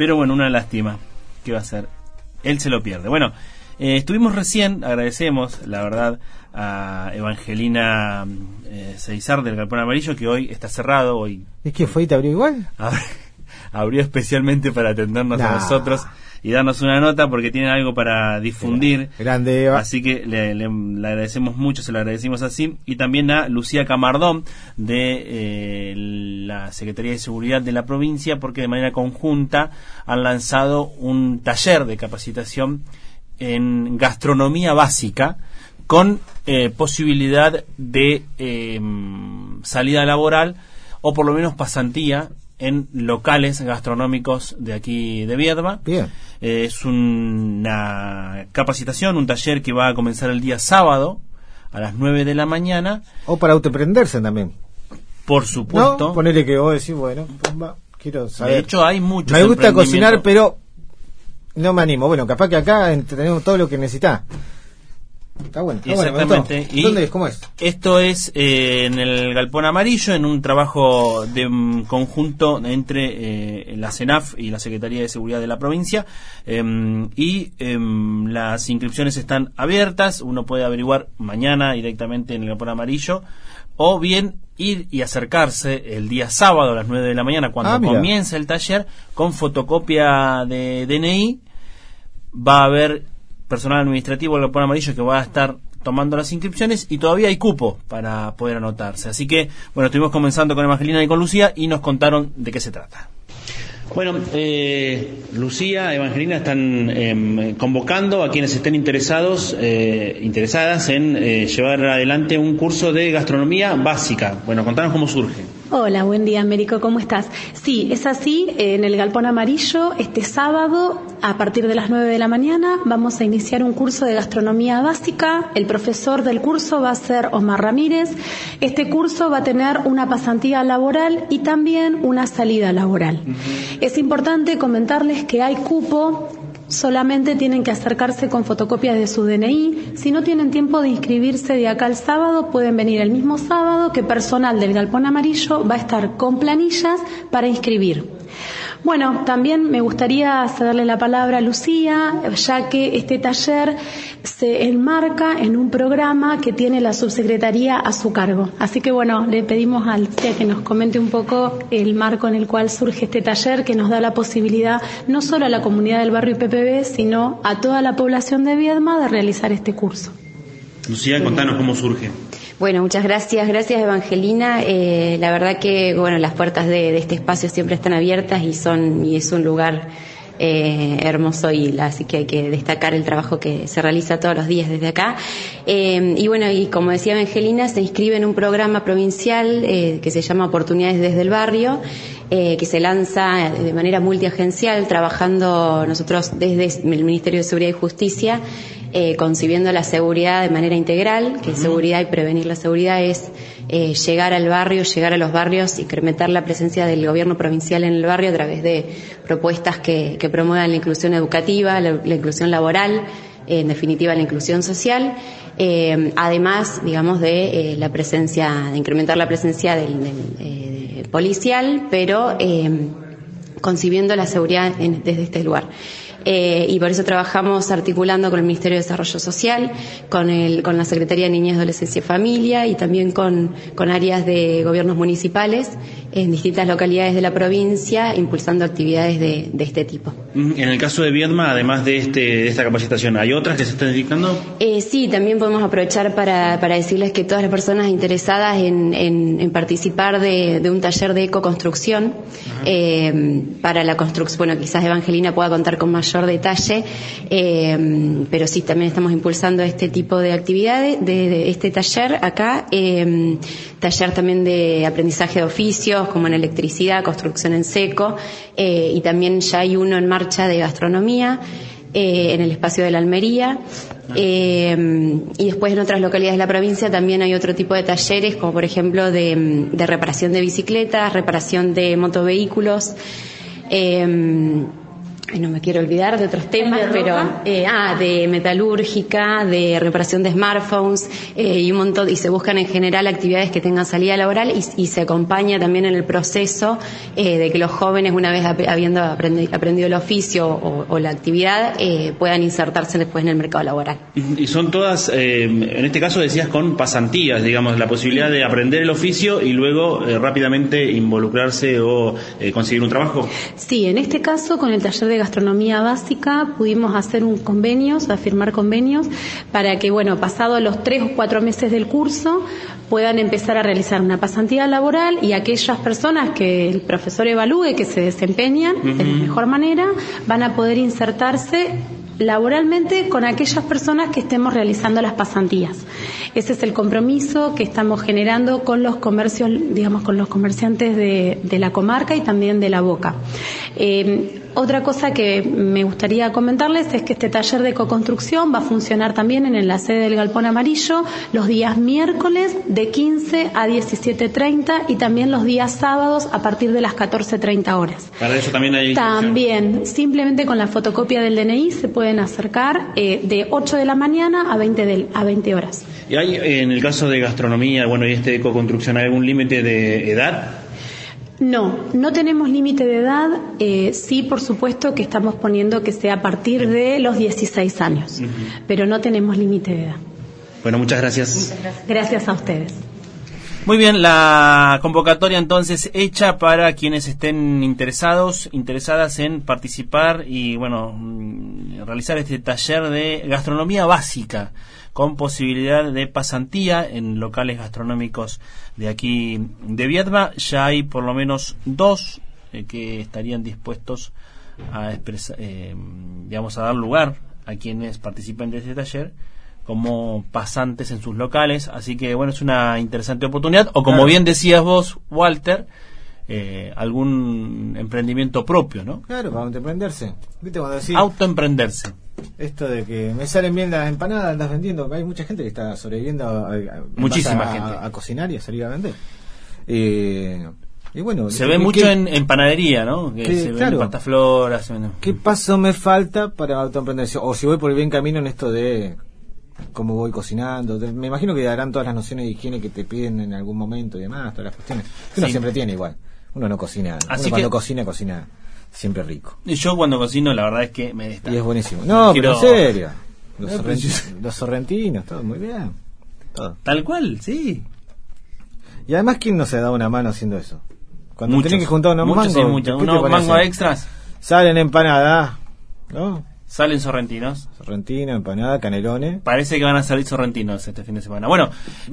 Pero bueno, una lástima. ¿Qué va a hacer? Él se lo pierde. Bueno, estuvimos recién, agradecemos, la verdad, a Evangelina Ceizar del Galpón Amarillo, que hoy está cerrado. Hoy ¿Es que fue y te abrió igual? Abrió especialmente para atendernos a nosotros y darnos una nota, porque tienen algo para difundir. Grande, Eva. Así que le agradecemos mucho, se lo agradecimos así. Y también a Lucía Camardón de la Secretaría de Seguridad de la provincia, porque de manera conjunta han lanzado un taller de capacitación en gastronomía básica con posibilidad de salida laboral o por lo menos pasantía en locales gastronómicos de aquí de Viedma. Bien. Es una capacitación, un taller que va a comenzar el día sábado a las 9 de la mañana. O para autoprenderse también. Por supuesto. ¿No? Ponele que vos decís, bueno, quiero saber. De hecho, hay muchos. Me gusta cocinar, pero no me animo. Bueno, capaz que acá tenemos todo lo que necesitás. Está bueno. Exactamente. ¿Y dónde es? ¿Cómo es? Esto es en el Galpón Amarillo, en un trabajo de conjunto entre la CENAF y la Secretaría de Seguridad de la provincia. Las inscripciones están abiertas. Uno puede averiguar mañana directamente en el Galpón Amarillo, o bien ir y acercarse el día sábado a las 9 de la mañana, cuando comienza el taller, con fotocopia de DNI. Va a haber personal administrativo del Galpón Amarillo que va a estar tomando las inscripciones, y todavía hay cupo para poder anotarse. Así que, bueno, estuvimos comenzando con Evangelina y con Lucía y nos contaron de qué se trata. Bueno, Lucía, Evangelina están convocando a quienes estén interesadas en llevar adelante un curso de gastronomía básica. Bueno, contanos cómo surge. Hola, buen día, Américo, ¿cómo estás? Sí, es así, en el Galpón Amarillo, este sábado, a partir de las 9 de la mañana, vamos a iniciar un curso de gastronomía básica. El profesor del curso va a ser Omar Ramírez. Este curso va a tener una pasantía laboral y también una salida laboral. Es importante comentarles que hay cupo. Solamente tienen que acercarse con fotocopias de su DNI. Si no tienen tiempo de inscribirse de acá al sábado, pueden venir el mismo sábado, que personal del Galpón Amarillo va a estar con planillas para inscribir. Bueno, también me gustaría cederle la palabra a Lucía, ya que este taller se enmarca en un programa que tiene la subsecretaría a su cargo. Así que bueno, le pedimos a Lucía que nos comente un poco el marco en el cual surge este taller, que nos da la posibilidad no solo a la comunidad del barrio PPB, sino a toda la población de Viedma de realizar este curso. Lucía, contanos cómo surge. Bueno, muchas gracias Evangelina. La verdad que bueno, las puertas de este espacio siempre están abiertas y es un lugar hermoso, así que hay que destacar el trabajo que se realiza todos los días desde acá. Y bueno, y como decía Evangelina, se inscribe en un programa provincial que se llama Oportunidades desde el Barrio, que se lanza de manera multiagencial, trabajando nosotros desde el Ministerio de Seguridad y Justicia, concibiendo la seguridad de manera integral, que seguridad y prevenir la seguridad es llegar al barrio, llegar a los barrios, incrementar la presencia del gobierno provincial en el barrio a través de propuestas que promuevan la inclusión educativa, la inclusión laboral, en definitiva la inclusión social, además, digamos, de la presencia, de incrementar la presencia del policial, pero concibiendo la seguridad desde este lugar. Y por eso trabajamos articulando con el Ministerio de Desarrollo Social, con la Secretaría de Niñez, Adolescencia y Familia, y también con áreas de gobiernos municipales en distintas localidades de la provincia, impulsando actividades de este tipo. En el caso de Viedma, además de esta capacitación, ¿hay otras que se están dictando? Sí, también podemos aprovechar para decirles que todas las personas interesadas en participar de un taller de ecoconstrucción, para la construcción, bueno, quizás Evangelina pueda contar con mayor detalle, pero sí, también estamos impulsando este tipo de actividades, de este taller acá, taller también de aprendizaje de oficios, como en electricidad, construcción en seco, y también ya hay uno en marcha de gastronomía, en el espacio de la Almería, y después en otras localidades de la provincia también hay otro tipo de talleres, como por ejemplo de reparación de bicicletas, reparación de motovehículos, no me quiero olvidar de otros temas, pero de metalúrgica, de reparación de smartphones, y un montón, y se buscan en general actividades que tengan salida laboral, y se acompaña también en el proceso de que los jóvenes, una vez habiendo aprendido el oficio o la actividad, puedan insertarse después en el mercado laboral. Y son todas, en este caso decías, con pasantías, digamos, la posibilidad de aprender el oficio y luego rápidamente involucrarse o conseguir un trabajo. Sí, en este caso con el taller de gastronomía básica pudimos hacer firmar convenios para que, pasado los 3 o 4 meses del curso, puedan empezar a realizar una pasantía laboral, y aquellas personas que el profesor evalúe que se desempeñan de la mejor manera van a poder insertarse laboralmente con aquellas personas que estemos realizando las pasantías. Ese es el compromiso que estamos generando con los comercios, con los comerciantes de la comarca y también de La Boca. Otra cosa que me gustaría comentarles es que este taller de ecoconstrucción va a funcionar también en la sede del Galpón Amarillo los días miércoles de 15 a 17:30 y también los días sábados a partir de las 14:30 horas. Para eso también hay También, simplemente con la fotocopia del DNI se pueden acercar de 8 de la mañana a 20 horas. ¿Y hay, en el caso de gastronomía, y de ecoconstrucción, hay algún límite de edad? No tenemos límite de edad. Sí, por supuesto que estamos poniendo que sea a partir de los 16 años, pero no tenemos límite de edad. Bueno, muchas gracias. Muchas gracias. Gracias a ustedes. Muy bien, la convocatoria entonces hecha para quienes estén interesadas en participar y realizar este taller de gastronomía básica con posibilidad de pasantía en locales gastronómicos de aquí de Viedma. Ya hay por lo menos 2 que estarían dispuestos a a dar lugar a quienes participen de este taller como pasantes en sus locales, así que es una interesante oportunidad, o como bien decías vos, Walter, algún emprendimiento propio, ¿no? Claro, para autoemprenderse. ¿Viste cuando decís autoemprenderse? Esto de que me salen bien las empanadas, las vendiendo, hay mucha gente que está sobreviviendo muchísima gente a cocinar y a salir a vender. Y bueno, se ve mucho en panadería, ¿no? Que se ven pastafloras. ¿Qué paso me falta para autoemprenderse? O si voy por el bien camino en esto de cómo voy cocinando. Me imagino que darán todas las nociones de higiene que te piden en algún momento y demás, todas las cuestiones. Uno siempre tiene igual. Uno no cocina. Cuando cocina siempre rico. Y yo cuando cocino, la verdad es que me destaco. Y es buenísimo. No, pero en serio. Los sorrentinos, todo muy bien. Todo. Tal cual, sí. Y además, ¿quién no se da una mano haciendo eso? Cuando tenés que juntar unos mangos. Unos mangos extras. Salen empanadas, ¿no? Salen sorrentinos. Sorrentino, empanada, canelones. Parece que van a salir sorrentinos este fin de semana. Bueno,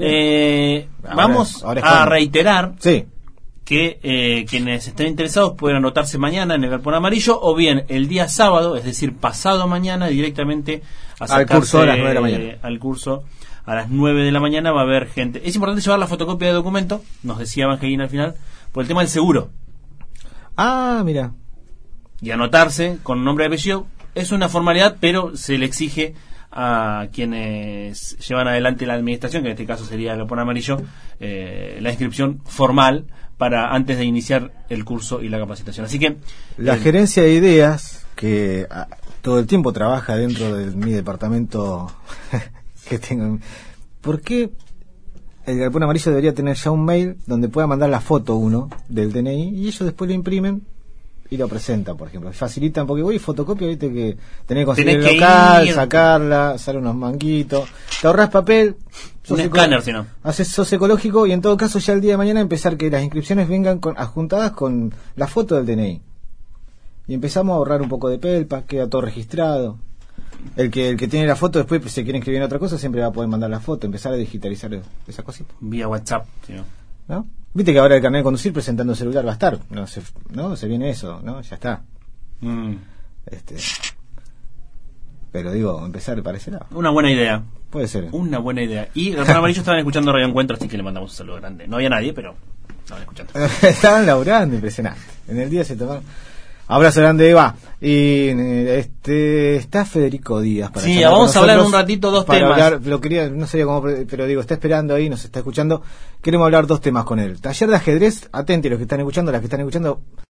vamos a reiterar que quienes estén interesados pueden anotarse mañana en el Galpón Amarillo, o bien el día sábado, es decir, pasado mañana, directamente al curso a las 9 de la mañana. Al curso a las 9 de la mañana va a haber gente. Es importante llevar la fotocopia de documento, nos decía Evangelina al final, por el tema del seguro. Ah, mira. Y anotarse con nombre y apellido. Es una formalidad, pero se le exige a quienes llevan adelante la administración, que en este caso sería el Galpón Amarillo, la inscripción formal para antes de iniciar el curso y la capacitación. Así que la gerencia de ideas, que todo el tiempo trabaja dentro de mi departamento que tengo, ¿por qué el Galpón Amarillo debería tener ya un mail donde pueda mandar la foto uno del DNI y ellos después lo imprimen y lo presentan, por ejemplo? Facilitan, porque voy fotocopia, viste que tenés que conseguir el local, sacarla, sale unos manguitos, te ahorras papel, un escáner, si no sos ecológico, y en todo caso ya el día de mañana empezar que las inscripciones vengan adjuntadas con la foto del DNI y empezamos a ahorrar un poco de pelpa, queda todo registrado. El que tiene la foto después, pues, si quiere escribir en otra cosa, siempre va a poder mandar la foto, empezar a digitalizar esa cosita vía WhatsApp, ¿no? Viste que ahora el carnet de conducir presentando celular va a estar, se viene eso, ¿no? Ya está. Pero digo, empezar para ese lado. Una buena idea. Puede ser. Una buena idea. Y los amarillos estaban escuchando Radio Encuentro, así que le mandamos un saludo grande. No había nadie, pero estaban escuchando. Estaban laburando, impresionante. En el día se tomaron. Abrazo grande, Eva. Y está Federico Díaz para vamos a hablar un ratito dos temas. No sabía cómo, pero digo, está esperando ahí, nos está escuchando. Queremos hablar 2 temas con él. Taller de ajedrez, atenti los que están escuchando, las que están escuchando.